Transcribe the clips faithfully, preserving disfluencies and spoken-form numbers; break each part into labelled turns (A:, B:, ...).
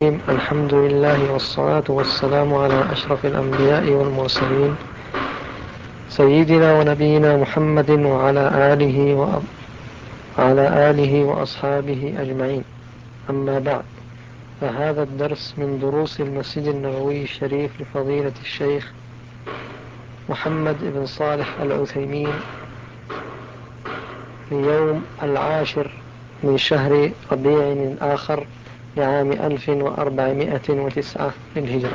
A: الحمد لله والصلاة والسلام على أشرف الأنبياء والمرسلين سيدنا ونبينا محمد وعلى آله وعلى آله وأصحابه أجمعين. أما بعد، فهذا الدرس من دروس المسجد النبوي الشريف لفضيلة الشيخ محمد بن صالح العثيمين في يوم العاشر من شهر ربيع الآخر لعام ألف وأربعمائة وتسعة للهجرة.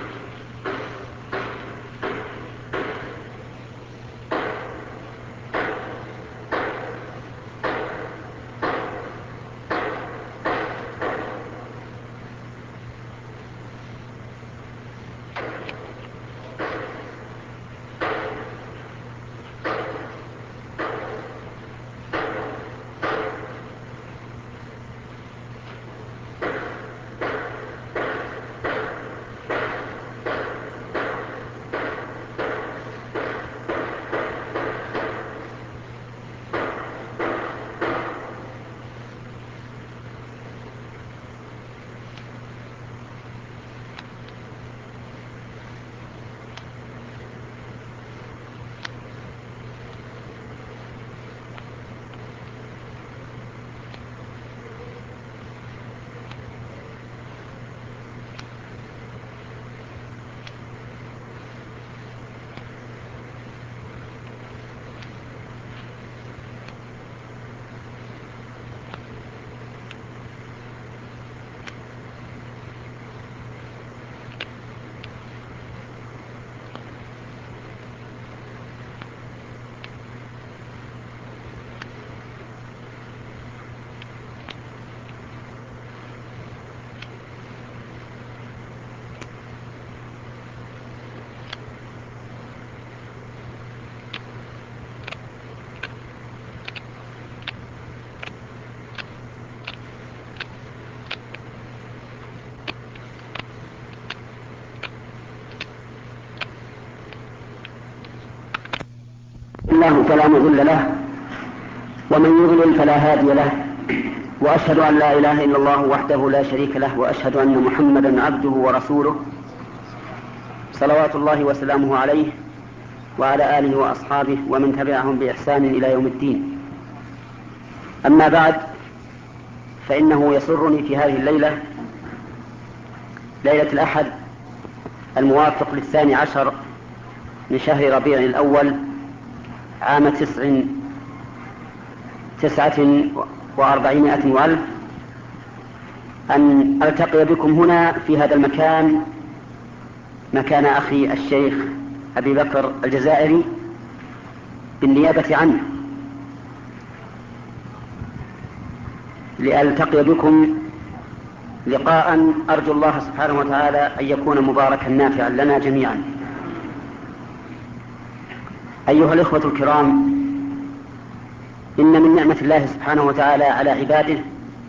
B: الله فلا مضل له ومن يضلل فلا هادي له، وأشهد أن لا إله إلا الله وحده لا شريك له، وأشهد أن محمدا عبده ورسوله صلوات الله وسلامه عليه وعلى آله وأصحابه ومن تبعهم بإحسان إلى يوم الدين. أما بعد، فإنه يسرني في هذه الليلة، ليلة الأحد الموافق للثاني عشر من شهر ربيع الأول عام تسع تسعة وأربعمائة وألف، أن ألتقي بكم هنا في هذا المكان، مكان أخي الشيخ أبي بكر الجزائري بالنيابة عنه، لألتقي بكم لقاء أرجو الله سبحانه وتعالى أن يكون مباركا نافعا لنا جميعا. أيها الإخوة الكرام، إن من نعمة الله سبحانه وتعالى على عباده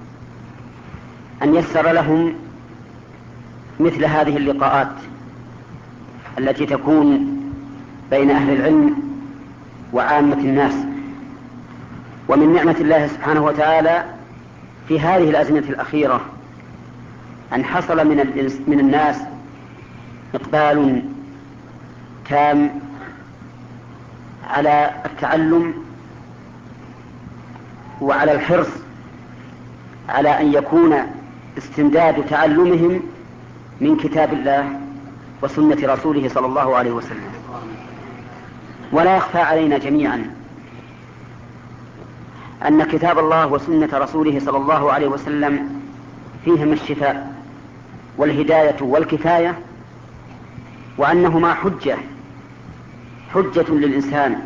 B: أن يسر لهم مثل هذه اللقاءات التي تكون بين أهل العلم وعامة الناس. ومن نعمة الله سبحانه وتعالى في هذه الأزمنة الأخيرة أن حصل من, من الناس إقبال تام على التعلم وعلى الحرص على أن يكون استمداد تعلمهم من كتاب الله وسنة رسوله صلى الله عليه وسلم. ولا يخفى علينا جميعا أن كتاب الله وسنة رسوله صلى الله عليه وسلم فيهما الشفاء والهداية والكفاية، وأنهما حجة حجة للإنسان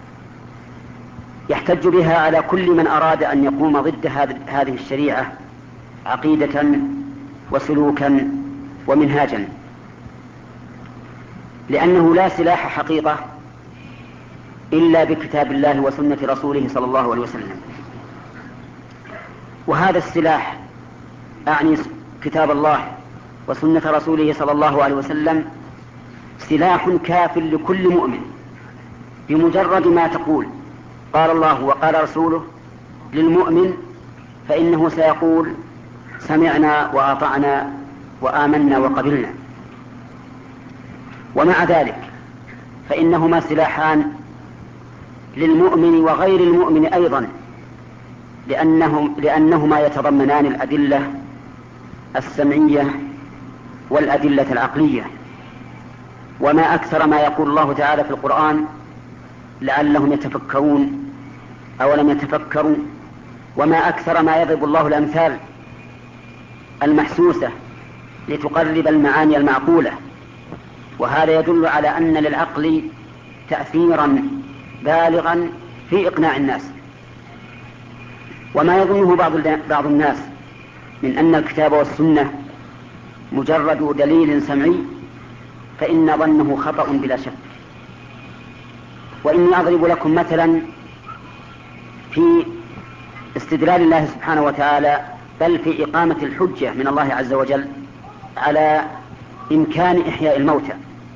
B: يحتج بها على كل من أراد أن يقوم ضد هذه الشريعة عقيدة وسلوكا ومنهاجا، لأنه لا سلاح حقيقة إلا بكتاب الله وسنة رسوله صلى الله عليه وسلم. وهذا السلاح أعني كتاب الله وسنة رسوله صلى الله عليه وسلم سلاح كاف لكل مؤمن بمجرد ما تقول قال الله وقال رسوله للمؤمن، فإنه سيقول سمعنا وأطعنا وآمنا وقبلنا. ومع ذلك فإنهما سلاحان للمؤمن وغير المؤمن أيضا، لأنهم لأنهما يتضمنان الأدلة السمعية والأدلة العقلية. وما أكثر ما يقول الله تعالى في القرآن لعلهم يتفكرون أو لم يتفكروا، وما أكثر ما يضرب الله الأمثال المحسوسة لتقرب المعاني المعقولة. وهذا يدل على أن للعقل تأثيرا بالغا في إقناع الناس. وما يظنه بعض بعض الناس من أن الكتاب والسنة مجرد دليل سمعي فإن ظنه خطأ بلا شك. وإني أضرب لكم مثلا في استدلال الله سبحانه وتعالى، بل في إقامة الحجة من الله عز وجل على إمكان إحياء الموتى.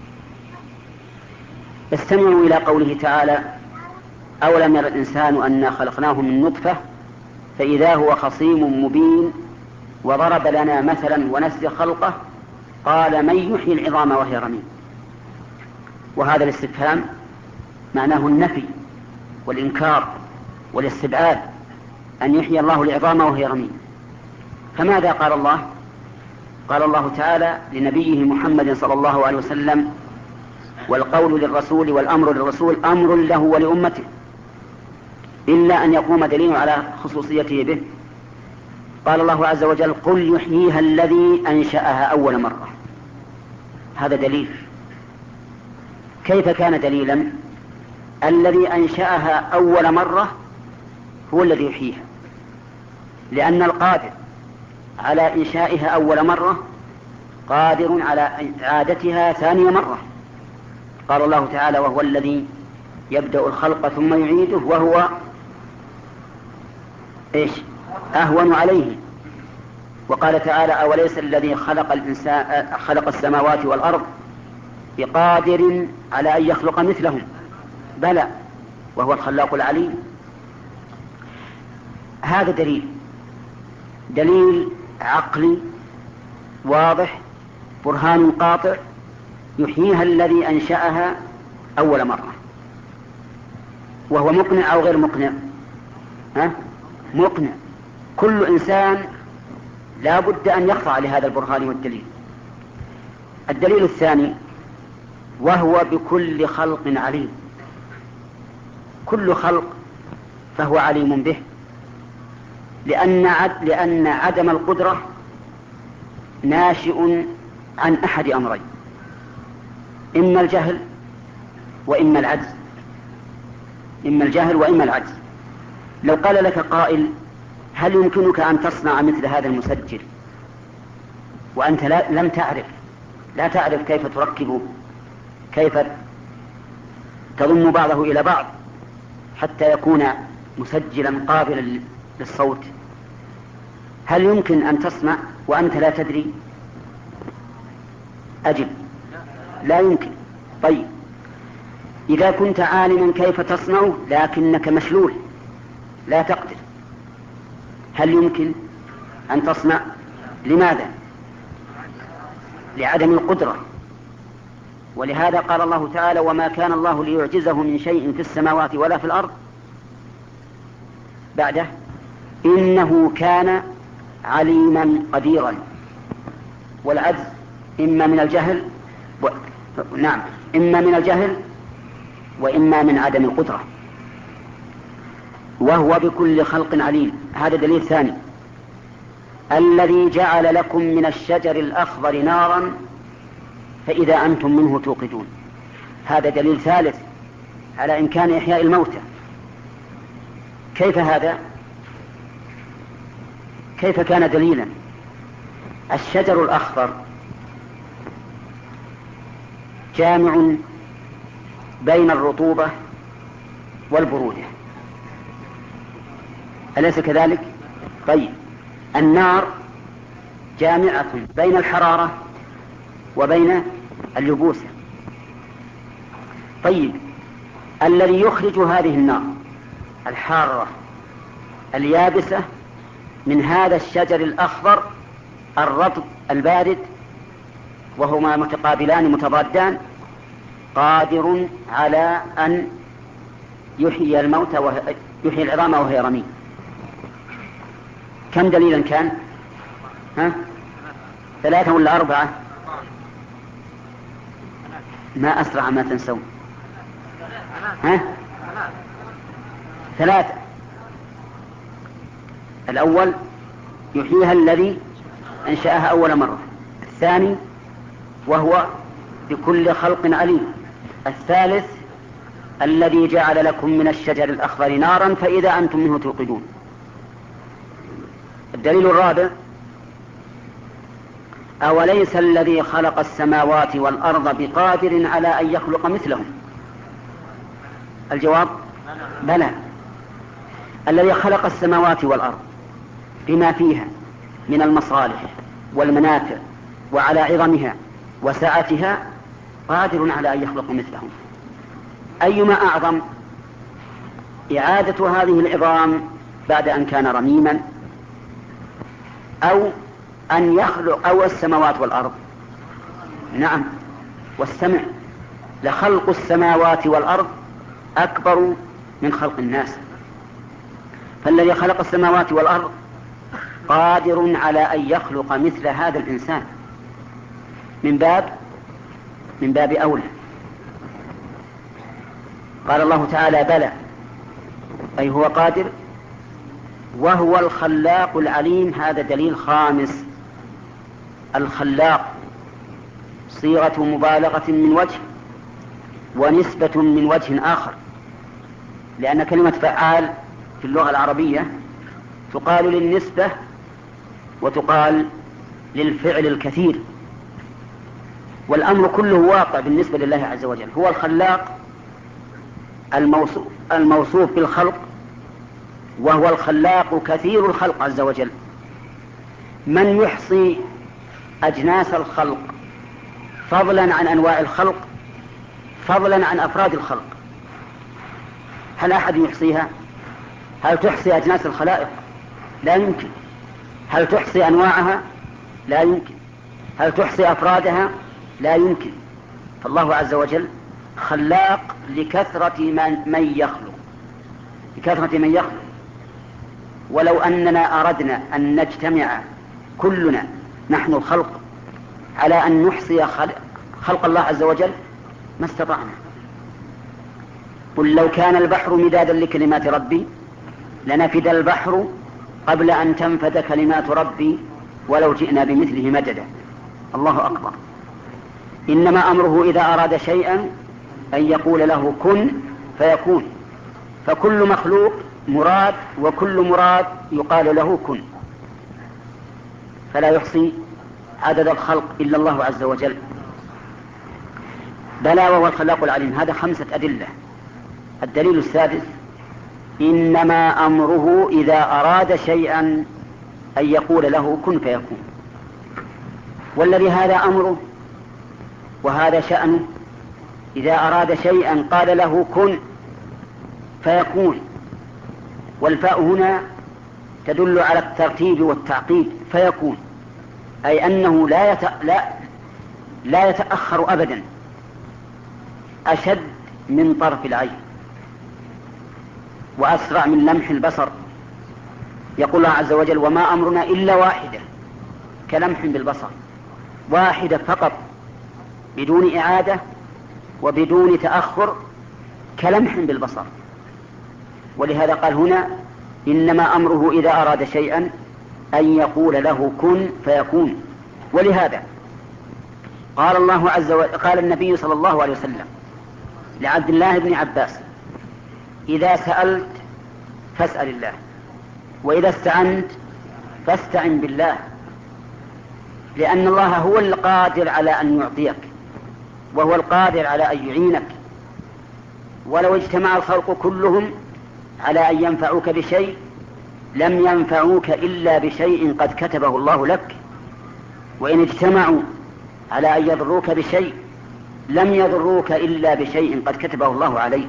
B: استمعوا إلى قوله تعالى: أولم ير الإنسان أنا خلقناه من نطفة فإذا هو خصيم مبين وضرب لنا مثلا ونسي خلقه قال من يحيي العظام وهي رميم. وهذا الاستفهام معناه النفي والإنكار والاستبعاد، أن يحيي الله العظام وهي رميم. فماذا قال الله؟ قال الله تعالى لنبيه محمد صلى الله عليه وسلم، والقول للرسول والأمر للرسول أمر له ولأمته إلا أن يقوم دليل على خصوصيته به. قال الله عز وجل: قل يحييها الذي أنشأها أول مرة. هذا دليل. كيف كان دليلا؟ الذي أنشأها أول مرة هو الذي يحييها، لأن القادر على إنشائها أول مرة قادر على إعادتها ثانية مرة. قال الله تعالى: وهو الذي يبدأ الخلق ثم يعيده وهو إيش؟ أهون عليه. وقال تعالى: أوليس الذي خلق الإنسان خلق السماوات والأرض بقادر على أن يخلق مثلهم؟ بلى وهو الخلاق العليم. هذا دليل دليل عقلي واضح، برهان قاطع، يحييها الذي أنشأها أول مرة. وهو مقنع أو غير مقنع؟ ها؟ مقنع. كل إنسان لا بد أن يخضع لهذا البرهان والدليل. الدليل الثاني: وهو بكل خلق عليم. كل خلق فهو عليم به، لأن عد لأن عدم القدرة ناشئ عن أحد أمرين: إما الجهل وإما العجز. إما الجهل وإما العجز. لو قال لك قائل: هل يمكنك أن تصنع مثل هذا المسجل وأنت لا لم تعرف لا تعرف كيف تركبه، كيف تضم بعضه إلى بعض حتى يكون مسجلا قابلا للصوت، هل يمكن أن تصنع وأنت لا تدري؟ أجب: لا يمكن. طيب، إذا كنت عالما كيف تصنع لكنك مشلول لا تقدر، هل يمكن أن تصنع؟ لماذا؟ لعدم القدرة. ولهذا قال الله تعالى: وما كان الله ليعجزه من شيء في السماوات ولا في الأرض بعده إنه كان عليما قديرا. والعجز إما من الجهل و... نعم إما من الجهل وإما من عدم القدرة. وهو بكل خلق عليم. هذا دليل ثاني: الذي جعل لكم من الشجر الأخضر نارا فإذا أنتم منه توقدون. هذا دليل ثالث على إمكان إحياء الموتى. كيف هذا؟ كيف كان دليلا؟ الشجر الأخضر جامع بين الرطوبة والبرودة، أليس كذلك؟ طيب، النار جامعة بين الحرارة وبين اليبوسة. طيب، الذي يخرج هذه النار الحارة اليابسة من هذا الشجر الأخضر الرطب البارد وهما متقابلان متضادان، قادر على أن يحيي الموتى وهي يحيي العظام وهي رميم. كم دليلا كان؟ ها؟ ثلاثة ولا أربعة؟ ما أسرع ما تنسون. ها؟ ثلاثة. الأول يحييها الذي أنشأها أول مرة. الثاني وهو بكل خلق عليم. الثالث الذي جعل لكم من الشجر الأخضر نارا فإذا أنتم منه توقدون. الدليل الرابع: أوليس الذي خلق السماوات والأرض بقادر على أن يخلق مثلهم؟ الجواب: بلى. الذي خلق السماوات والأرض بما فيها من المصالح والمنافع وعلى عظمها وسعتها قادر على أن يخلق مثلهم. أيما أعظم، إعادة هذه العظام بعد أن كان رميما، أو أن يخلق أو السماوات والأرض؟ نعم، واستمع: لخلق السماوات والأرض أكبر من خلق الناس. فالذي خلق السماوات والأرض قادر على أن يخلق مثل هذا الإنسان من باب من باب أولى. قال الله تعالى: بلى، أي هو قادر، وهو الخلاق العليم. هذا دليل خامس. الخلاق صيغة مبالغة من وجه ونسبة من وجه آخر، لأن كلمة فعال في اللغة العربية تقال للنسبة وتقال للفعل الكثير، والأمر كله واقع بالنسبة لله عز وجل. هو الخلاق الموصوف, الموصوف بالخلق، وهو الخلاق كثير الخلق عز وجل. من يحصي أجناس الخلق فضلا عن أنواع الخلق، فضلا عن أفراد الخلق؟ هل أحد يحصيها؟ هل تحصي أجناس الخلائق؟ لا يمكن. هل تحصي أنواعها؟ لا يمكن. هل تحصي أفرادها؟ لا يمكن. فالله عز وجل خلاق لكثرة من, من يخلق لكثرة من يخلق. ولو أننا أردنا أن نجتمع كلنا نحن الخلق على أن نحصي خلق, خلق الله عز وجل ما استطعنا. قل لو كان البحر مدادا لكلمات ربي لنفد البحر قبل أن تنفد كلمات ربي ولو جئنا بمثله مددا. الله أكبر. إنما أمره إذا أراد شيئا أن يقول له كن فيكون. فكل مخلوق مراد، وكل مراد يقال له كن. فلا يحصي عدد الخلق إلا الله عز وجل. بلى، وهو الخلاق العليم. هذا خمسة أدلة. الدليل السادس: إنما أمره إذا أراد شيئا أن يقول له كن فيكون. والذي هذا أمره وهذا شأنه، إذا أراد شيئا قال له كن فيكون. والفاء هنا تدل على الترتيب والتعقيب. فيكون أي أنه لا, يت... لا... لا يتأخر أبدا، أشد من طرف العين وأسرع من لمح البصر. يقول الله عز وجل: وما أمرنا إلا واحدة كلمح بالبصر. واحدة فقط بدون إعادة وبدون تأخر، كلمح بالبصر. ولهذا قال هنا: إنما أمره إذا أراد شيئا أن يقول له كن فيكون. ولهذا قال الله عز وجل قال النبي صلى الله عليه وسلم لعبد الله بن عباس: إذا سألت فاسأل الله، وإذا استعنت فاستعن بالله، لأن الله هو القادر على أن يعطيك، وهو القادر على أن يعينك. ولو اجتمع الخلق كلهم على أن ينفعوك بشيء لم ينفعوك إلا بشيء قد كتبه الله لك، وإن اجتمعوا على أن يضروك بشيء لم يضروك إلا بشيء قد كتبه الله عليك.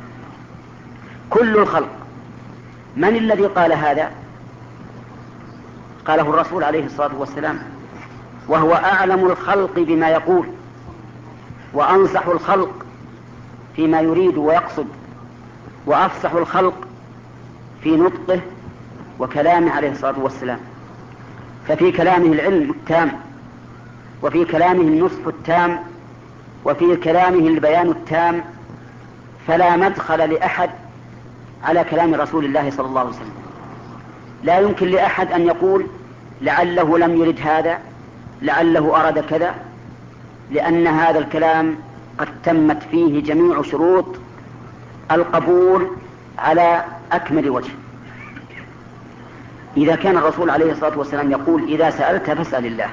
B: كل الخلق. من الذي قال هذا؟ قاله الرسول عليه الصلاة والسلام وهو أعلم الخلق بما يقول وأنصح الخلق فيما يريد ويقصد وأفصح الخلق في نطقه وكلامه عليه الصلاة والسلام. ففي كلامه العلم التام، وفي كلامه النصح التام، وفي كلامه البيان التام، فلا مدخل لأحد على كلام رسول الله صلى الله عليه وسلم. لا يمكن لأحد أن يقول لعله لم يرد هذا، لعله أراد كذا، لأن هذا الكلام قد تمت فيه جميع شروط القبول على أكمل وجه. إذا كان الرسول عليه الصلاة والسلام يقول إذا سألت فاسأل الله،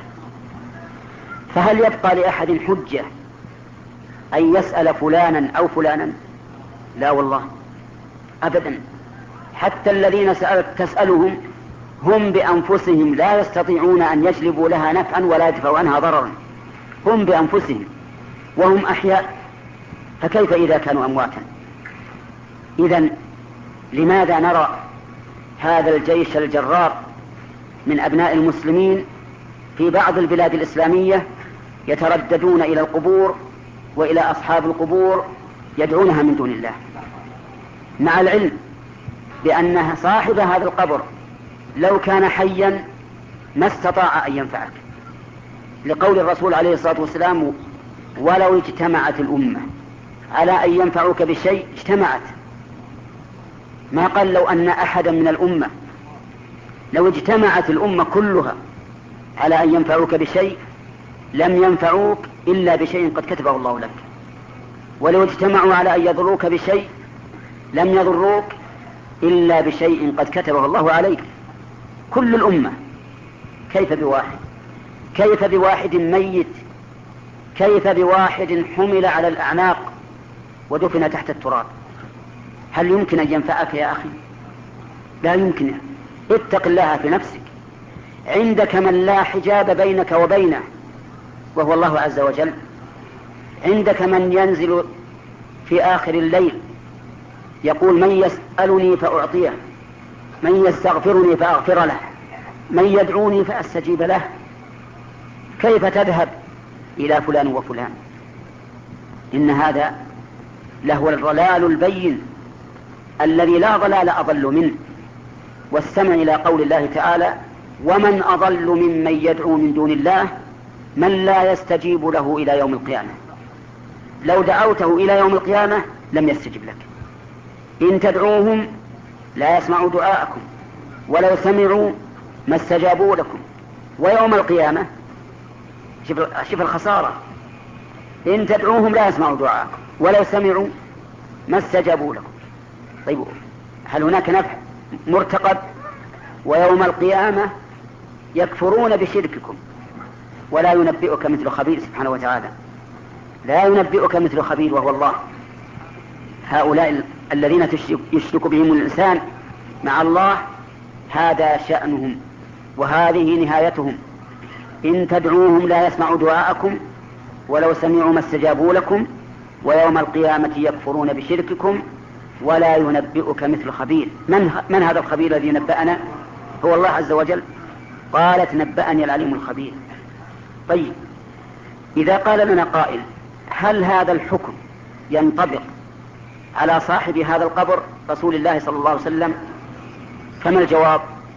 B: فهل يبقى لأحد حجة أن يسأل فلانا أو فلانا؟ لا والله أبدا. حتى الذين سألت تسألهم هم بأنفسهم لا يستطيعون أن يجلبوا لها نفعا ولا يدفعوا عنها ضررا، هم بأنفسهم وهم أحياء، فكيف إذا كانوا أمواتا؟ إذن لماذا نرى هذا الجيش الجرار من أبناء المسلمين في بعض البلاد الإسلامية يترددون إلى القبور وإلى أصحاب القبور يدعونها من دون الله، مع العلم بأن صاحب هذا القبر لو كان حيا ما استطاع أن ينفعك، لقول الرسول عليه الصلاة والسلام ولو اجتمعت الأمة على أن ينفعوك بشيء اجتمعت. ما قال لو أن أحدا من الأمة، لو اجتمعت الأمة كلها على أن ينفعوك بشيء لم ينفعوك إلا بشيء قد كتبه الله لك، ولو اجتمعوا على أن يضروك بشيء لم يضروك إلا بشيء قد كتبه الله عليك. كل الأمة، كيف بواحد؟ كيف بواحد ميت؟ كيف بواحد حمل على الأعناق ودفن تحت التراب؟ هل يمكن أن ينفعك يا أخي؟ لا يمكن. اتق الله في نفسك، عندك من لا حجاب بينك وبينه وهو الله عز وجل، عندك من ينزل في آخر الليل يقول من يسألني فأعطيه، من يستغفرني فأغفر له، من يدعوني فأستجيب له. كيف تذهب إلى فلان وفلان؟ إن هذا لهو الضلال البين الذي لا ضلال أضل منه. واستمع إلى قول الله تعالى ومن أضل ممن يدعو من دون الله من لا يستجيب له إلى يوم القيامة. لو دعوته إلى يوم القيامة لم يستجب لك. إن تدعوهم لا يسمعوا دعاءكم ولو سمعوا ما استجابوا لكم، ويوم القيامة شوف الخسارة، إن تدعوهم لا يسمعوا دعاءكم ولو سمعوا ما استجابوا لكم. طيب هل هناك نفع مرتقب؟ ويوم القيامة يكفرون بشرككم ولا ينبئك مثل خبير سبحانه وتعالى، لا ينبئك مثل خبير وهو الله. هؤلاء الذين يشرك بهم الإنسان مع الله هذا شأنهم وهذه نهايتهم. إن تدعوهم لا يسمعوا دعاءكم ولو سمعوا ما استجابوا لكم ويوم القيامة يكفرون بشرككم ولا ينبئك مثل خبير. من, من هذا الخبير الذي نبأنا؟ هو الله عز وجل. قالت نبأني العليم الخبير. طيب إذا قال لنا قائل هل هذا الحكم ينطبق على صاحب هذا القبر رسول الله صلى الله عليه وسلم؟ فما الجواب؟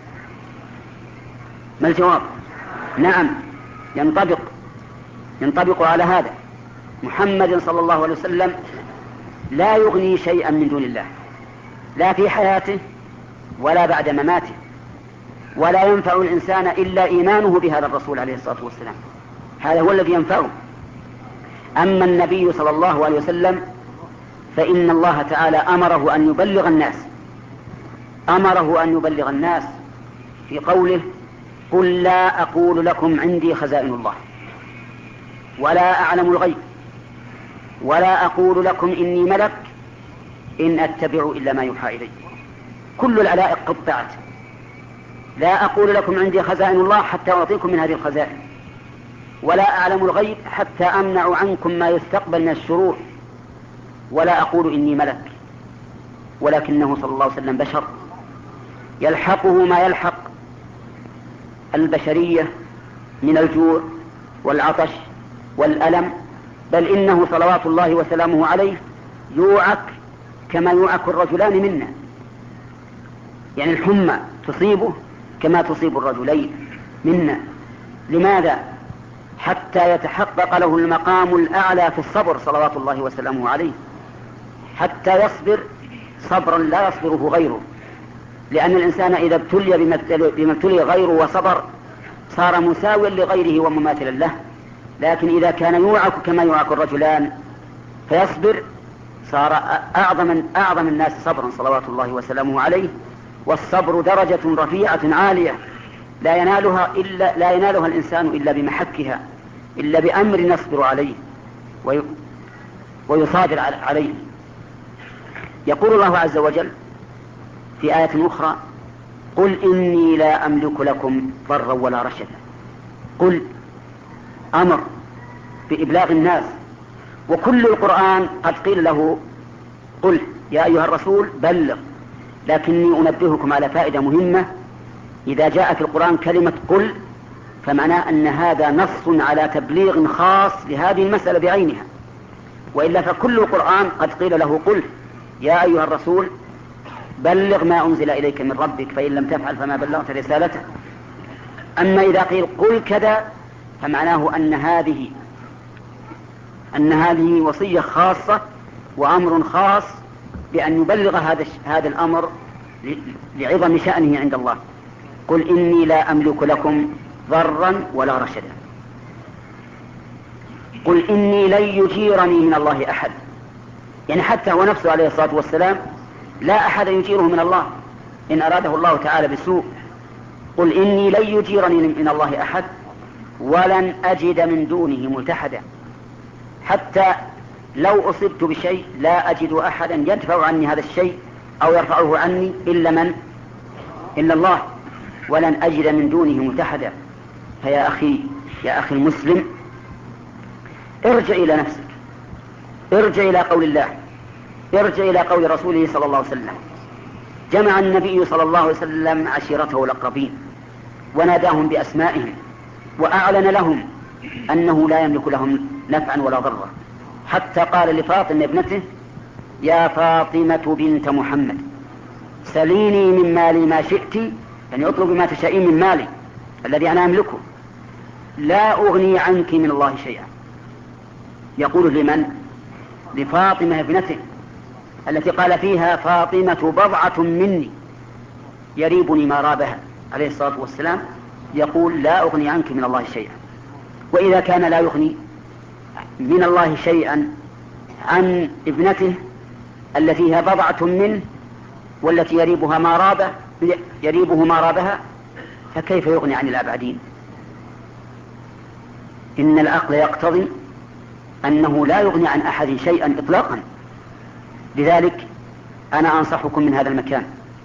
B: ما الجواب؟ نعم ينطبق، ينطبق على هذا. محمد صلى الله عليه وسلم لا يغني شيئا من دون الله، لا في حياته ولا بعد مماته، ولا ينفع الإنسان إلا إيمانه بهذا الرسول عليه الصلاة والسلام، هذا هو الذي ينفعه. أما النبي صلى الله عليه وسلم فإن الله تعالى أمره أن يبلغ الناس، أمره أن يبلغ الناس في قوله قل لا أقول لكم عندي خزائن الله ولا أعلم الغيب ولا أقول لكم إني ملك إن أتبع إلا ما يوحى إلي. كل العلائق قطعت. لا أقول لكم عندي خزائن الله حتى أعطيكم من هذه الخزائن، ولا أعلم الغيب حتى أمنع عنكم ما يستقبل من الشرور، ولا أقول إني ملك، ولكنه صلى الله عليه وسلم بشر يلحقه ما يلحق البشرية من الجوع والعطش والألم، بل إنه صلوات الله وسلامه عليه يوعك كما يوعك الرجلان منا، يعني الحمى تصيبه كما تصيب الرجلين منا. لماذا؟ حتى يتحقق له المقام الأعلى في الصبر صلوات الله وسلامه عليه، حتى يصبر صبرا لا يصبره غيره، لأن الإنسان إذا ابتلي بما ابتلي غيره وصبر صار مساويا لغيره ومماثلا له. لكن إذا كان يوعك كما يوعك الرجلان فيصبر صار أعظم, أعظم الناس صبرا صلوات الله وسلامه عليه. والصبر درجة رفيعة عالية لا ينالها, إلا لا ينالها الإنسان إلا بمحكها، إلا بأمر يصبر عليه ويصابر عليه. يقول الله عز وجل في آية أخرى: قل إني لا أملك لكم ضرا ولا رشدا. قل أمر بإبلاغ الناس، وكل القرآن قد قيل له قل يا أيها الرسول بلغ. لكني أنبهكم على فائدة مهمة: إذا جاء في القرآن كلمة قل فمعناه أن هذا نص على تبليغ خاص لهذه المسألة بعينها، وإلا فكل القرآن قد قيل له قل يا أيها الرسول بلغ ما أنزل إليك من ربك فإن لم تفعل فما بلغت رسالته. أما إذا قيل قل كذا فمعناه أن هذه أن هذه وصية خاصة وأمر خاص بأن يبلغ هذا هذا الأمر لعظم شأنه عند الله. قل إني لا أملك لكم ضرا ولا رشدا. قل إني لن يجيرني من الله أحد، يعني حتى هو نفسه عليه الصلاة والسلام لا أحد يجيره من الله إن أراده الله تعالى بسوء. قل إني لن يجيرني من الله أحد ولن أجد من دونه ملتحدا. حتى لو أصبت بشيء لا أجد أحدا يدفع عني هذا الشيء أو يرفعه عني إلا من إلا الله، ولن أجد من دونه ملتحدا. فيا أخي يا أخي المسلم، ارجع إلى نفسك، ارجع إلى قول الله، ارجع إلى قول رسوله صلى الله عليه وسلم. جمع النبي صلى الله عليه وسلم عشيرته الأقربين وناداهم بأسمائهم وأعلن لهم أنه لا يملك لهم نفعا ولا ضرا، حتى قال لفاطمة ابنته: يا فاطمة بنت محمد سليني من مالي ما شئت، يعني اطلبي ما تشائين من مالي الذي أنا أملكه، لا أغني عنك من الله شيئا. يقول لمن؟ لفاطمة ابنته التي قال فيها: فاطمة بضعة مني يريبني ما رابها عليه الصلاة والسلام. يقول: لا أغني عنك من الله شيئا. وإذا كان لا يغني من الله شيئا عن ابنته التي هي بضعة منه والتي يريبها ما رابه يريبه ما رابها، فكيف يغني عن الأبعدين؟ إن العقل يقتضي أنه لا يغني عن أحد شيئا إطلاقا. لذلك أنا أنصحكم من هذا المكان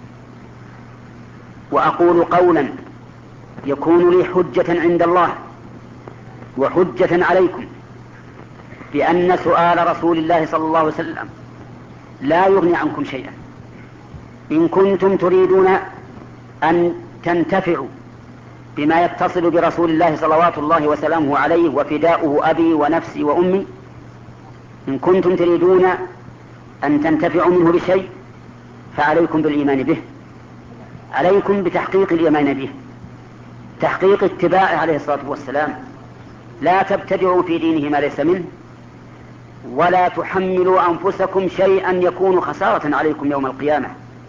B: وأقول قولا يكون لي حجة عند الله وحجة عليكم، بأن سؤال رسول الله صلى الله عليه وسلم لا يغني عنكم شيئا. إن كنتم تريدون أن تنتفعوا بما يتصل برسول الله صلوات الله وسلامه عليه وفداؤه أبي ونفسي وأمي، إن كنتم تريدون أن تنتفعوا منه بشيء فعليكم بالإيمان به، عليكم بتحقيق الإيمان به، تحقيق اتباعه عليه الصلاة والسلام. لا تبتدعوا في دينه ما ليس منه، ولا تحملوا أنفسكم شيئا يكون خسارة عليكم يوم القيامة.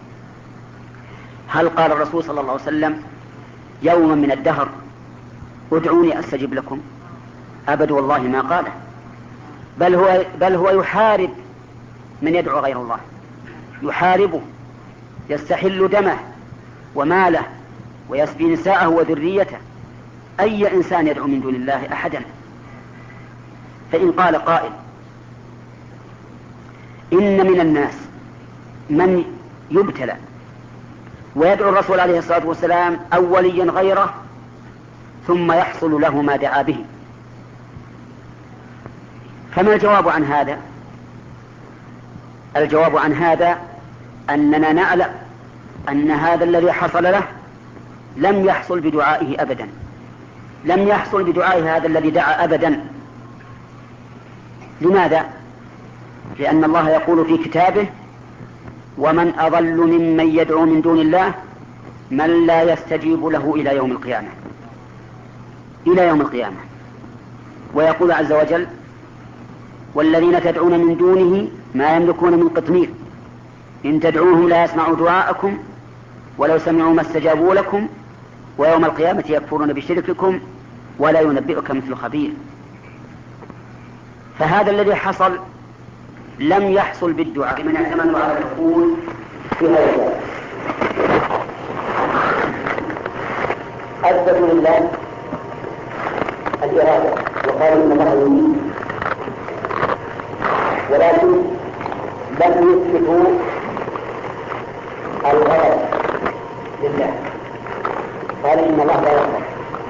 B: هل قال الرسول صلى الله عليه وسلم يوما من الدهر ادعوني أستجب لكم؟ أبد والله ما قاله، بل هو, بل هو يحارب من يدعو غير الله، يحاربه، يستحل دمه وماله ويسبي نساءه وذريته. أي إنسان يدعو من دون الله أحدا؟ فإن قال قائل إن من الناس من يبتلى ويدعو الرسول عليه الصلاة والسلام أوليا غيره ثم يحصل له ما دعا به، فما الجواب عن هذا؟ الجواب عن هذا أننا نعلم أن هذا الذي حصل له لم يحصل بدعائه أبدا، لم يحصل بدعاء هذا الذي دعا أبدا. لماذا؟ لأن الله يقول في كتابه: ومن أضل ممن يدعو من دون الله من لا يستجيب له إلى يوم القيامة إلى يوم القيامة. ويقول عز وجل: والذين تدعون من دونه ما يملكون من قطمير إن تدعوهم لا يسمعوا دعاءكم ولو سمعوا ما استجابوا لكم ويوم القيامة يكفرون بشرككم ولا ينبئك مثل خبير. فهذا الذي حصل لم يحصل بالدعاء من اعتمدوا على العقول في هذا. أثبتوا لله الإرادة وقالوا إن الله يريد، ولكن لم يثبتوا الغضب لله. قال إن الله لا يغضب.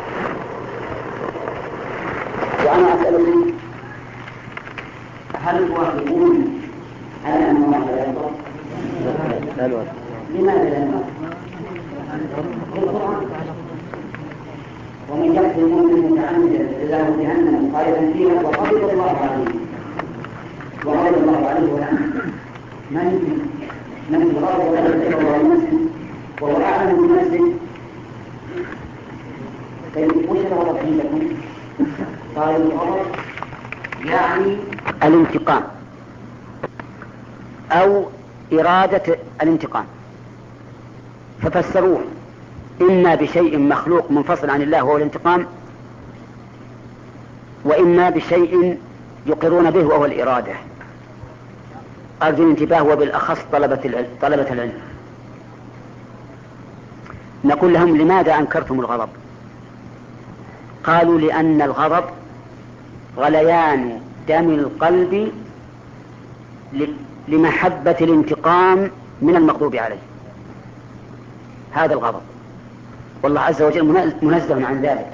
B: وأنا أسألك: هل توافقون على أن الله لا يغضب؟ لماذا لا يغضب؟ ومن يقتل المؤمن متعمدا فجزاؤه جهنم خالدا فيها وغضب الله عليه وغضب الله عليه ولعنه. من من غضب ولا الله المسلم وهو أعلم بالمسجد. طيب وش الغضب عندكم؟ قال الغضب يعني الانتقام أو إرادة الانتقام، ففسروه إما بشيء مخلوق منفصل عن الله وهو الانتقام، وإما بشيء يقرون به وهو الإرادة. أرجو الانتباه، وبالأخص طلبة العلم, طلبة العلم. نقول لهم: لماذا أنكرتم الغضب؟ قالوا: لأن الغضب غليان دم القلب لمحبة الانتقام من المغضوب عليه. هذا الغضب، والله عز وجل منزه عن ذلك.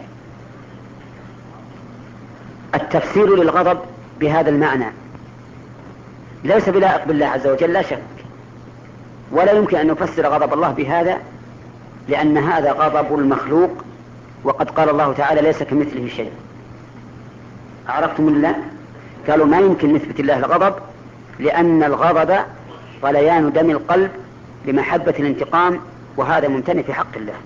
B: التفسير للغضب بهذا المعنى ليس بلائق بالله عز وجل لا شك، ولا يمكن أن نفسر غضب الله بهذا، لأن هذا غضب المخلوق، وقد قال الله تعالى: ليس كمثله شيء. عرفتم الله؟ قالوا ما يمكن نثبت الله الغضب، لأن الغضب غليان دم القلب لمحبة الانتقام، وهذا ممتنع في حق الله.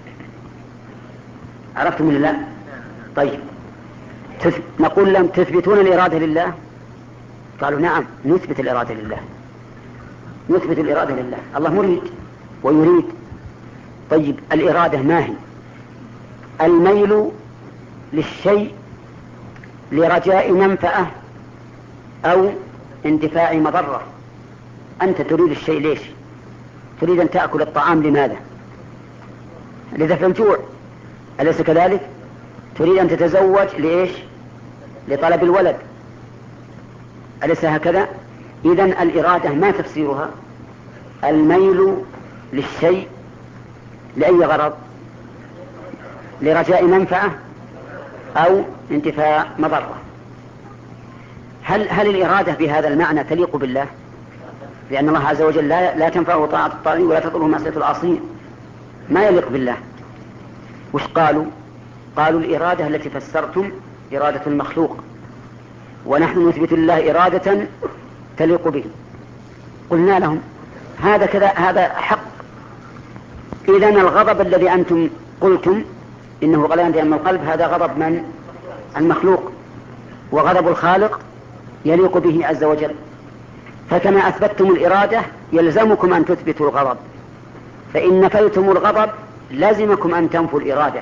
B: عرفتم الله؟ طيب نقول لهم: تثبتون الإرادة لله؟ قالوا: نعم نثبت الإرادة لله، نثبت الإرادة لله. الله مريد ويريد. طيب الإرادة ما هي؟ الميل للشيء لرجاء منفعة أو اندفاع مضرة. أنت تريد الشيء ليش؟ تريد أن تأكل الطعام لماذا؟ لدفع الجوع، أليس كذلك؟ تريد أن تتزوج لإيش؟ لطلب الولد، أليس هكذا؟ إذن الإرادة ما تفسيرها؟ الميل للشيء لأي غرض؟ لرجاء منفعة أو انتفاع مضرة. هل, هل الإرادة بهذا المعنى تليق بالله؟ لأن الله عز وجل لا, لا تنفعه طاعة الطاغين ولا تطلبه معصية العاصين، ما يليق بالله. وش قالوا؟ قالوا: الإرادة التي فسرتم إرادة المخلوق، ونحن نثبت الله إرادة تليق به. قلنا لهم: هذا كذا، هذا حق. إذن الغضب الذي أنتم قلتم إنه غليان دم القلب، هذا غضب من؟ المخلوق، وغضب الخالق يليق به عز وجل. فكما أثبتتم الإرادة يلزمكم أن تثبتوا الغضب، فإن نفيتم الغضب لازمكم أن تنفوا الإرادة.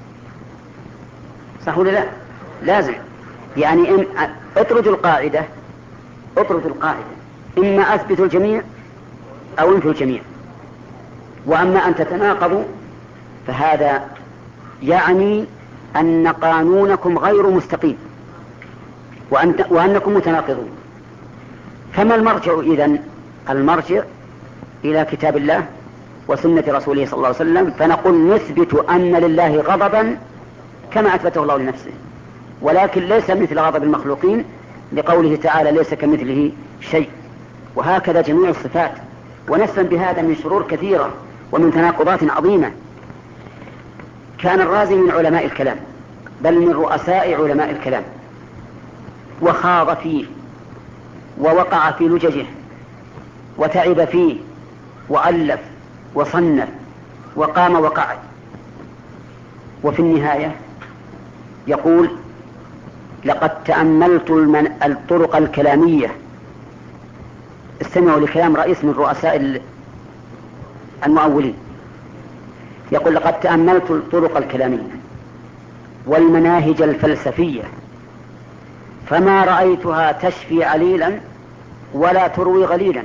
B: صح ولا لا؟ لازم. يعني إن اطردوا القاعدة اطردوا القاعدة إما أثبتوا الجميع أو انفوا الجميع. وأما أن تتناقضوا فهذا يعني أن قانونكم غير مستقيم وأن وأنكم متناقضون. فما المرجع إذن؟ المرجع إلى كتاب الله وسنة رسوله صلى الله عليه وسلم، فنقول نثبت أن لله غضبا كما أثبته الله لنفسه، ولكن ليس مثل غضب المخلوقين، لقوله تعالى: ليس كمثله شيء. وهكذا جميع الصفات. ونسلم بهذا من شرور كثيرة ومن تناقضات عظيمة. كان الرازي من علماء الكلام، بل من رؤساء علماء الكلام، وخاض فيه ووقع في لججه وتعب فيه وألف وصنف وقام وقعد. وفي النهاية يقول: لقد تأملت الطرق الكلامية. استمعوا لكلام رئيس من رؤساء المؤولين، يقول: لقد تأملت الطرق الكلامية والمناهج الفلسفية فما رأيتها تشفي عليلا ولا تروي غليلا.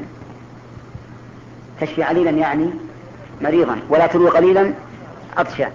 B: تشفي عليلا يعني مريضا، ولا تروي غليلا عطشا.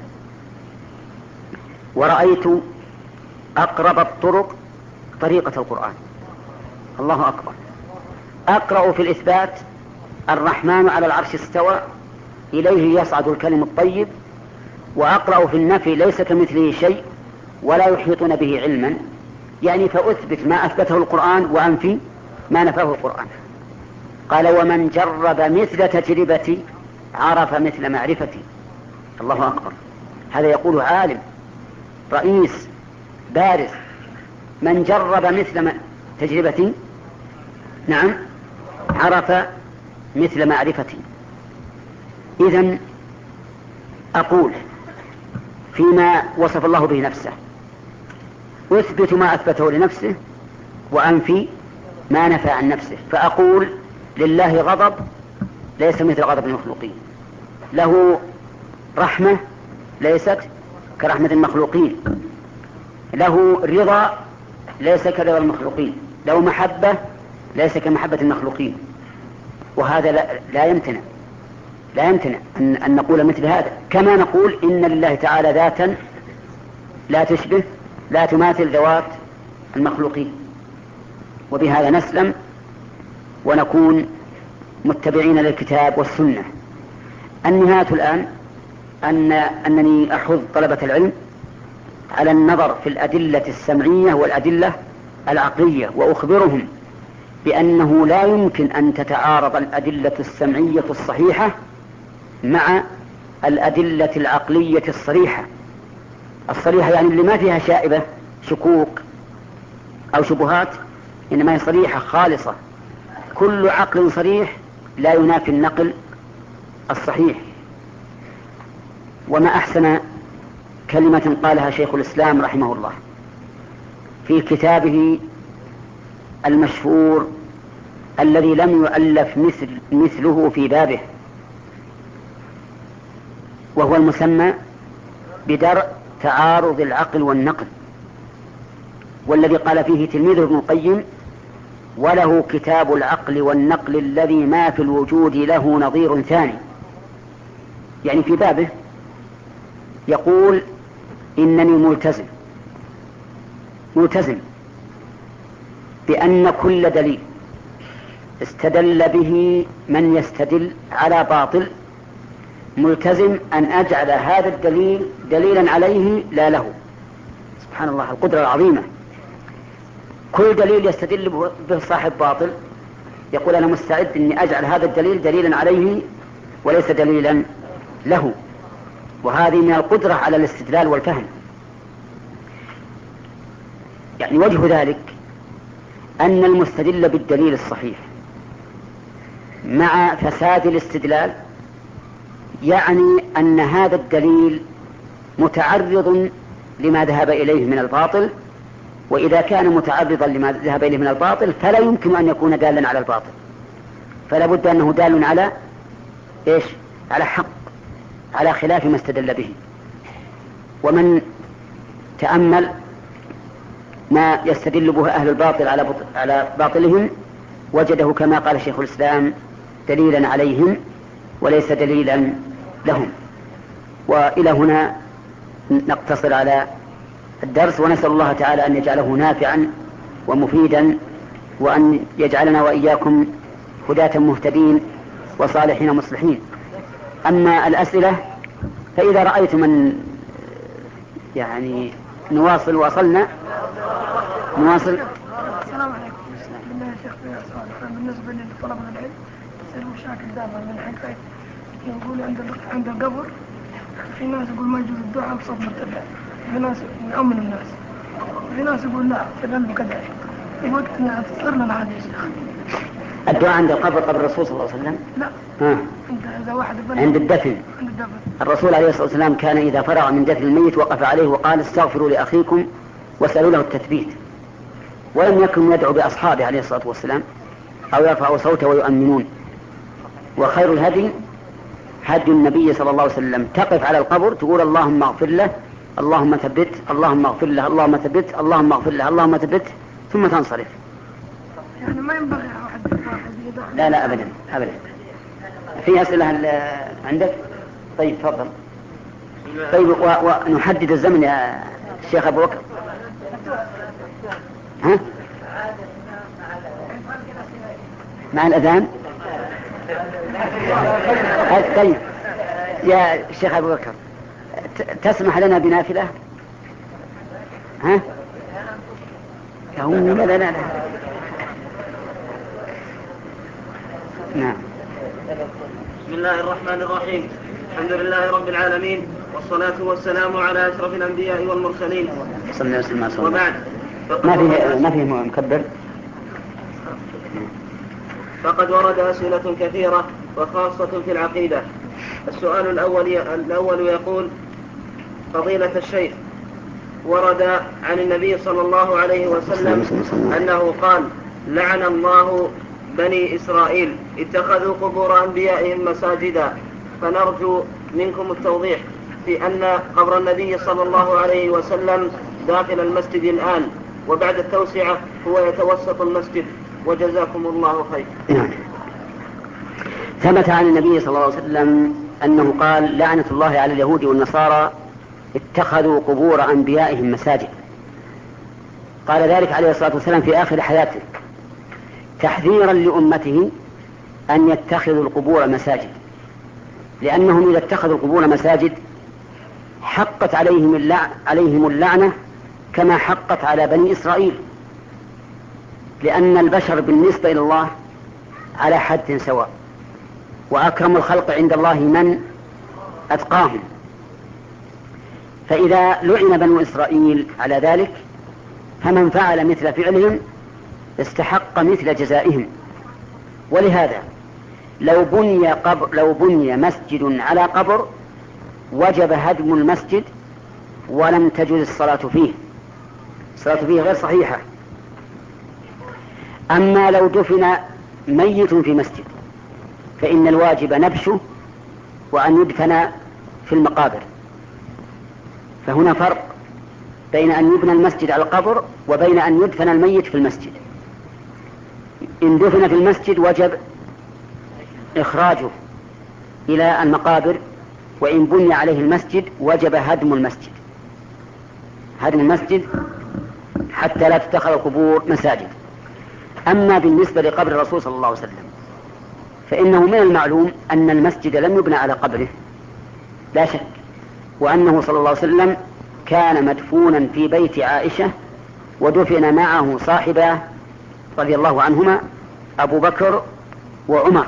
B: ورأيت أقرب الطرق طريقة القرآن. الله أكبر. أقرأ في الإثبات: الرحمن على العرش استوى إليه يصعد الكلم الطيب. وأقرأ في النفي: ليس كمثله شيء ولا يحيطون به علما، يعني فأثبت ما أثبته القرآن وأنفي ما نفاه القرآن. قال: ومن جرب مثل تجربتي عرف مثل معرفتي. الله أكبر. هذا يقول عالم رئيس بارز: من جرب مثل تجربتي نعم عرف مثل معرفتي. إذن أقول فيما وصف الله به نفسه: أثبت ما أثبته لنفسه وأنفي ما نفى عن نفسه. فأقول: لله غضب ليس مثل غضب المخلوقين، له رحمة ليست كرحمة المخلوقين، له رضا ليس كرضا المخلوقين، له محبة ليس كمحبة المخلوقين. وهذا لا, لا يمتنع لا يمتنع أن, أن نقول مثل هذا. كما نقول إن لله تعالى ذاتا لا تشبه لا تماثل ذوات المخلوقين. وبهذا نسلم ونكون متبعين للكتاب والسنة. النهاية الآن أن أنني أحض طلبة العلم على النظر في الأدلة السمعية والأدلة العقلية، وأخبرهم بأنه لا يمكن أن تتعارض الأدلة السمعية الصحيحة مع الأدلة العقلية الصريحة. الصريحة يعني اللي ما فيها شائبة شكوك أو شبهات، إنما هي صريحة خالصة. كل عقل صريح لا ينافي النقل الصحيح. وما أحسن كلمة قالها شيخ الإسلام رحمه الله في كتابه المشهور الذي لم يؤلف مثل مثله في بابه، وهو المسمى بدرء تعارض العقل والنقل، والذي قال فيه تلميذه ابن القيم: وله كتاب العقل والنقل الذي ما في الوجود له نظير ثاني. يعني في بابه يقول: إنني ملتزم ملتزم بأن كل دليل استدل به من يستدل على باطل ملتزم أن أجعل هذا الدليل دليلا عليه لا له. سبحان الله، القدرة العظيمة. كل دليل يستدل به صاحب باطل يقول: أنا مستعد أني أجعل هذا الدليل دليلا عليه وليس دليلا له. وهذه من القدرة على الاستدلال والفهم. يعني وجه ذلك أن المستدل بالدليل الصحيح مع فساد الاستدلال يعني أن هذا الدليل متعرض لما ذهب إليه من الباطل، وإذا كان متعرضا لما ذهب إليه من الباطل فلا يمكن أن يكون دالا على الباطل، فلا بد أنه دال على إيش؟ على حق، على خلاف ما استدل به. ومن تأمل ما يستدل به أهل الباطل على على باطلهم وجده كما قال شيخ الإسلام دليلا عليهم وليس دليلا لهم. وإلى هنا نقتصر على الدرس، ونسأل الله تعالى أن يجعله نافعا ومفيدا، وأن يجعلنا وإياكم هداة مهتدين وصالحين مصلحين. أما الأسئلة فإذا رأيتم من يعني نواصل وصلنا نواصل.
C: السلام عليكم. بالله يا شيخ بالنسبة لطلبة العلم تصير مشاكل دائما من حيث يقول عند عند القبر في ناس يقول ما يجوز الدعاء بصوت مرتفع، في ناس يؤمن الناس، في ناس يقول لا في قلبه كذا. في وقت تصير لنا هذا يا شيخ.
B: الدعاء عند القبر قبر الرسول صلى الله عليه وسلم؟
C: لا.
B: ها.
C: إذا واحد
B: عند الدفن.
C: عند الدفن.
B: الرسول عليه الصلاة والسلام كان إذا فرغ من دفن الميت وقف عليه وقال استغفروا لأخيكم واسألوا له التثبيت، ولم يكن يدعو بأصحابه عليه الصلاة والسلام أو يرفع صوته ويؤمنون. وخير الهدي هدي النبي صلى الله عليه وسلم، تقف على القبر تقول اللهم اغفر له، اللهم ثبت، اللهم اغفر له، اللهم ثبت، اللهم اغفر له، اللهم ثبت، ثم تنصرف.
C: يعني ما ينبغي واحد يدعو.
B: لا لا أبدا أبدا. في أسئلة عندك؟ طيب تفضل. طيب ونحدد الزمن يا الشيخ أبو بكر. ها؟ مع الأذان؟ طيب يا شيخ أبو بكر تسمح لنا بنافلة؟ ها؟ لا لا لا لا. نعم.
D: بسم الله الرحمن الرحيم. الحمد لله رب العالمين، والصلاة والسلام على أشرف الأنبياء والمرسلين.
B: صلى الله عليه وسلم.
D: وبعد،
B: ما فيه ما فيه مكبر.
D: فقد ورد أسئلة كثيرة وخاصة في العقيدة. السؤال الأول الأول يقول: فضيلة الشيخ، ورد عن النبي صلى الله عليه وسلم أنه قال: لعن الله بني إسرائيل اتخذوا قبور أنبيائهم مساجدا، فنرجو منكم التوضيح في أن قبر النبي صلى الله عليه وسلم داخل المسجد الآن، وبعد التوسعة هو يتوسط المسجد، وجزاكم الله خير.
B: نعم. ثبت عن النبي صلى الله عليه وسلم أنه قال: لعنة الله على اليهود والنصارى اتخذوا قبور أنبيائهم مساجد. قال ذلك عليه الصلاة والسلام في آخر حياته تحذيرا لأمته أن يتخذوا القبور مساجد، لأنهم إذا اتخذوا القبور مساجد حقت عليهم اللعنة, عليهم اللعنة كما حقت على بني إسرائيل، لأن البشر بالنسبة إلى الله على حد سواء، وأكرم الخلق عند الله من أتقاهم. فإذا لعن بنو إسرائيل على ذلك فمن فعل مثل فعلهم استحق مثل جزائهم. ولهذا لو بني, قبر لو بني مسجد على قبر وجب هدم المسجد ولم تجوز الصلاة فيه، الصلاة فيه غير صحيحة. أما لو دفن ميت في مسجد فإن الواجب نبشه وأن يدفن في المقابر. فهنا فرق بين أن يبنى المسجد على القبر وبين أن يدفن الميت في المسجد. إن دفن في المسجد وجب إخراجه إلى المقابر، وإن بني عليه المسجد وجب هدم المسجد هدم المسجد حتى لا تتخذ القبور مساجد. أما بالنسبة لقبر الرسول صلى الله عليه وسلم فإنه من المعلوم أن المسجد لم يبنى على قبره لا شك، وأنه صلى الله عليه وسلم كان مدفونا في بيت عائشة ودفن معه صاحبه رضي الله عنهما أبو بكر وعمر،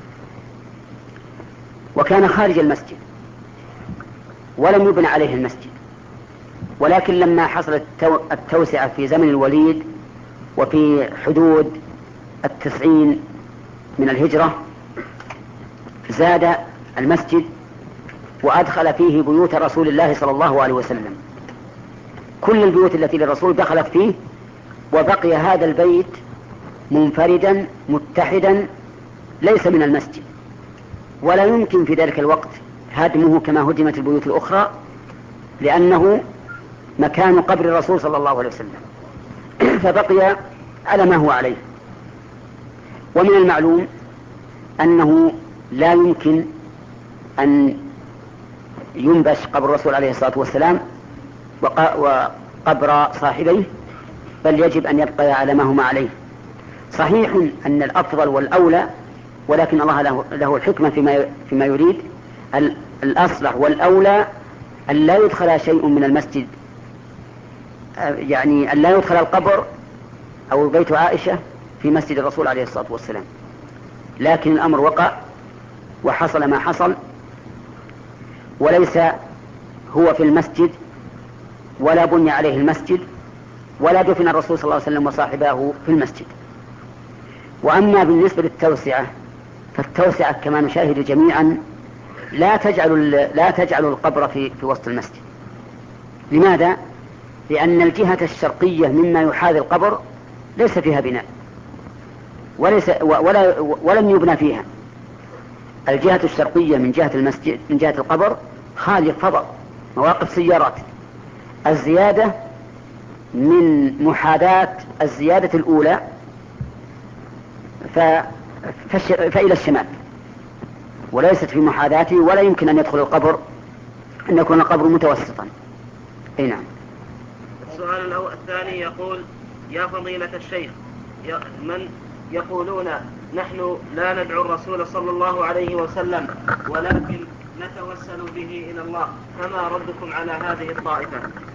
B: وكان خارج المسجد ولم يبنى عليه المسجد. ولكن لما حصلت التوسعة في زمن الوليد وفي حدود التسعين من الهجرة زاد المسجد وأدخل فيه بيوت رسول الله صلى الله عليه وسلم، كل البيوت التي للرسول دخلت فيه، وبقي هذا البيت منفردا متحدا ليس من المسجد، ولا يمكن في ذلك الوقت هدمه كما هدمت البيوت الأخرى، لأنه مكان قبر الرسول صلى الله عليه وسلم، فبقي على ما هو عليه. ومن المعلوم أنه لا يمكن أن ينبش قبر الرسول عليه الصلاة والسلام وقبر صاحبيه، بل يجب أن يبقى على ما هما عليه. صحيح أن الأفضل والأولى، ولكن الله له, له الحكمة فيما, فيما يريد، الأصلح والأولى أن لا يدخل شيء من المسجد، يعني أن لا يدخل القبر أو بيت عائشة في مسجد الرسول عليه الصلاة والسلام. لكن الأمر وقع وحصل ما حصل، وليس هو في المسجد ولا بني عليه المسجد ولا دفن الرسول صلى الله عليه وسلم وصاحبه في المسجد. وأما بالنسبة للتوسعة فالتوسعة كما نشاهد جميعا لا تجعل لا تجعل القبر في في وسط المسجد. لماذا؟ لأن الجهة الشرقية مما يحاذي القبر ليس فيها بناء وليس ولا ولم يبنى فيها. الجهة الشرقية من جهة المسجد من جهة القبر خالية فضاء مواقف سيارات. الزيادة من محاذاة الزيادة الأولى ف... فش... فإلى الشمال وليست في محاذاته، ولا يمكن أن يدخل القبر أن يكون القبر متوسطا. أي نعم.
D: السؤال الأول الثاني يقول: يا فضيلة الشيخ، من يقولون نحن لا ندعو الرسول صلى الله عليه وسلم ولكن نتوسل به إلى الله، فما ردكم على هذه الطائفة؟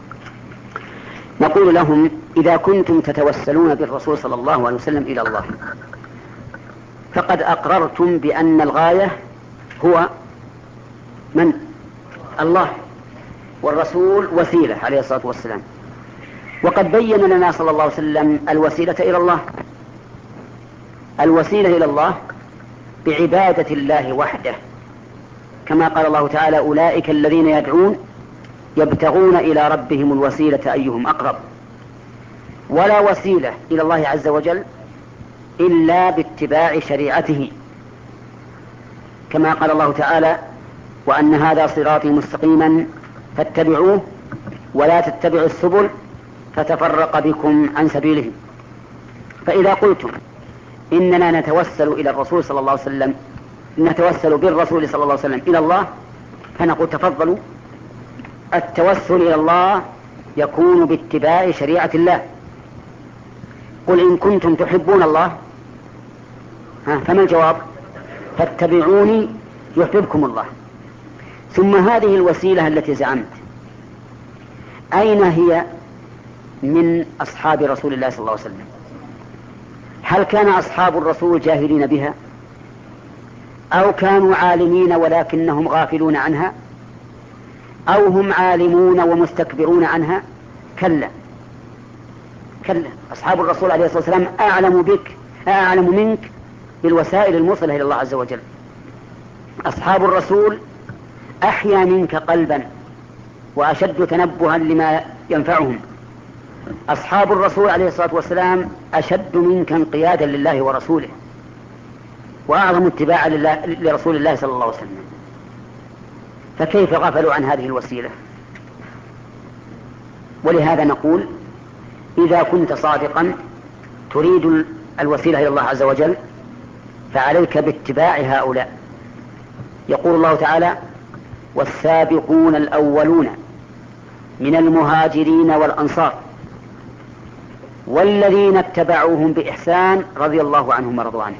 B: نقول لهم: إذا كنتم تتوسلون بالرسول صلى الله عليه وسلم إلى الله فقد أقررتم بأن الغاية هو من؟ الله، والرسول وسيلة عليه الصلاة والسلام. وقد بين لنا صلى الله عليه وسلم الوسيلة إلى الله، الوسيلة إلى الله بعبادة الله وحده، كما قال الله تعالى: أولئك الذين يدعون يبتغون إلى ربهم الوسيلة أيهم أقرب. ولا وسيلة إلى الله عز وجل إلا باتباع شريعته، كما قال الله تعالى: وأن هذا صراطي مستقيما فاتبعوه ولا تتبعوا السبل فتفرق بكم عن سبيله. فإذا قلتم إننا نتوسل إلى الرسول صلى الله عليه وسلم نتوسل بالرسول صلى الله عليه وسلم إلى الله، فنقول: تفضلوا، التوسل إلى الله يكون باتباع شريعة الله. قل إن كنتم تحبون الله، ها فما الجواب؟ فاتبعوني يحببكم الله. ثم هذه الوسيلة التي زعمت أين هي من أصحاب رسول الله صلى الله عليه وسلم؟ هل كان أصحاب الرسول جاهلين بها، أو كانوا عالمين ولكنهم غافلون عنها، أو هم عالمون ومستكبرون عنها؟ كلا كلا، أصحاب الرسول عليه الصلاة والسلام أعلم بك أعلم منك بالوسائل الموصلة إلى الله عز وجل. أصحاب الرسول أحيا منك قلبا وأشد تنبها لما ينفعهم. أصحاب الرسول عليه الصلاة والسلام أشد منك انقيادا لله ورسوله، وأعظم اتباعا لرسول الله صلى الله عليه وسلم. فكيف غفلوا عن هذه الوسيلة؟ ولهذا نقول: إذا كنت صادقا تريد الوسيلة إلى الله عز وجل فعليك باتباع هؤلاء. يقول الله تعالى: والسابقون الأولون من المهاجرين والأنصار والذين اتبعوهم بإحسان رضي الله عنهم ورضوا عنه.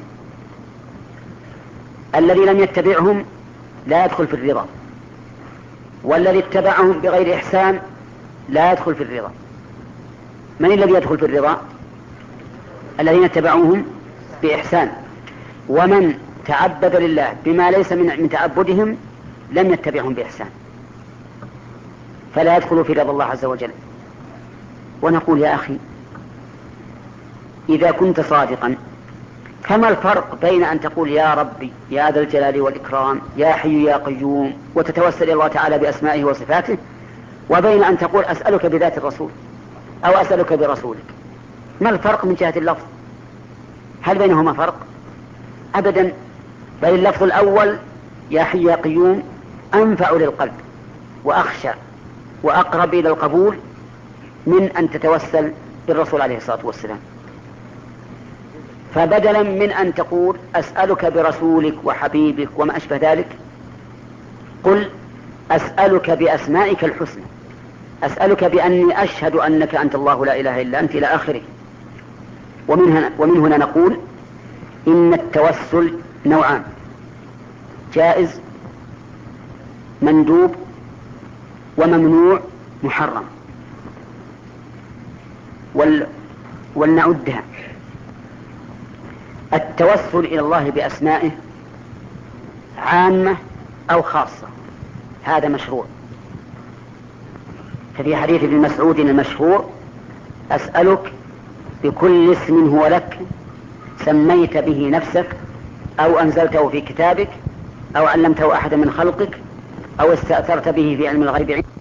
B: الذي لم يتبعهم لا يدخل في الرضا، والذي اتبعهم بغير إحسان لا يدخل في الرضا. من الذي يدخل في الرضا؟ الذين اتبعوهم بإحسان. ومن تعبد لله بما ليس من تعبدهم لم يتبعهم بإحسان، فلا يدخلوا في رضا الله عز وجل. ونقول: يا أخي، إذا كنت صادقا فما الفرق بين أن تقول يا ربي يا ذا الجلال والإكرام يا حي يا قيوم وتتوسل إلى الله تعالى بأسمائه وصفاته، وبين أن تقول أسألك بذات الرسول أو أسألك برسولك؟ ما الفرق من جهة اللفظ؟ هل بينهما فرق؟ أبدا، بل اللفظ الأول يا حي يا قيوم أنفع للقلب وأخشى وأقرب إلى القبول من أن تتوسل بالرسول عليه الصلاة والسلام. فبدلا من أن تقول أسألك برسولك وحبيبك وما أشبه ذلك، قل أسألك بأسمائك الحسنى، أسألك بأني أشهد أنك أنت الله لا إله إلا أنت إلى آخره. ومن هنا, ومن هنا نقول إن التوسل نوعان: جائز مندوب وممنوع محرم. وال... ولنعدها: التوسل إلى الله بأسمائه عامة أو خاصة، هذا مشروع. ففي حديث ابن مسعود المشهور: أسألك بكل اسم هو لك سميت به نفسك أو أنزلته في كتابك أو علمته أحد من خلقك أو استأثرت به في علم الغيب عندك